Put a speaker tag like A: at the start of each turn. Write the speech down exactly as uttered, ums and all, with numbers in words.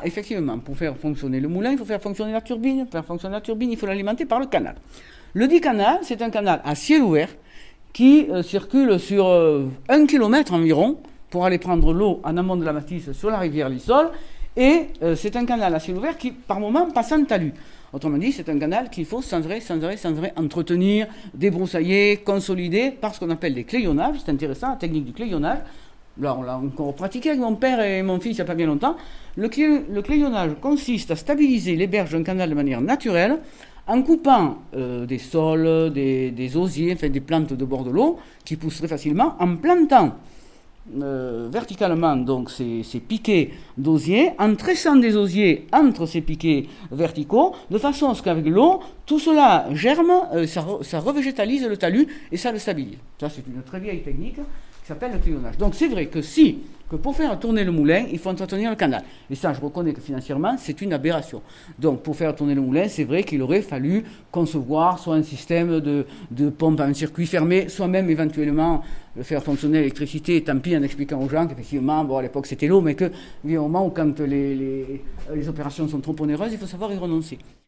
A: effectivement, pour faire fonctionner le moulin, il faut faire fonctionner la turbine. Pour faire fonctionner la turbine, il faut l'alimenter par le canal. Le dit canal, c'est un canal à ciel ouvert qui euh, circule sur euh, un kilomètre environ pour aller prendre l'eau en amont de la Matisse sur la rivière Lissol. Et euh, c'est un canal à ciel ouvert qui, par moment, passe en talus. Autrement dit, c'est un canal qu'il faut sans arrêt, sans arrêt, sans arrêt entretenir, débroussailler, consolider par ce qu'on appelle des clayonnages. C'est intéressant, la technique du clayonnage. Là, on l'a encore pratiqué avec mon père et mon fils il n'y a pas bien longtemps. Le, clé, le clayonnage consiste à stabiliser les berges d'un canal de manière naturelle en coupant euh, des sols, des, des osiers, enfin des plantes de bord de l'eau qui poussent très facilement, en plantant euh, verticalement donc ces, ces piquets d'osier, en tressant des osiers entre ces piquets verticaux, de façon à ce qu'avec l'eau, tout cela germe, euh, ça, re, ça revégétalise le talus et ça le stabilise. Ça, c'est une très vieille technique qui s'appelle le clayonnage. Donc c'est vrai que si, que pour faire tourner le moulin, il faut entretenir le canal. Et ça, je reconnais que financièrement, c'est une aberration. Donc pour faire tourner le moulin, c'est vrai qu'il aurait fallu concevoir soit un système de, de pompe à un circuit fermé, soit même éventuellement le faire fonctionner à l'électricité, tant pis en expliquant aux gens qu'effectivement, bon à l'époque c'était l'eau, mais qu'il y a un moment où quand les, les, les opérations sont trop onéreuses, il faut savoir y renoncer.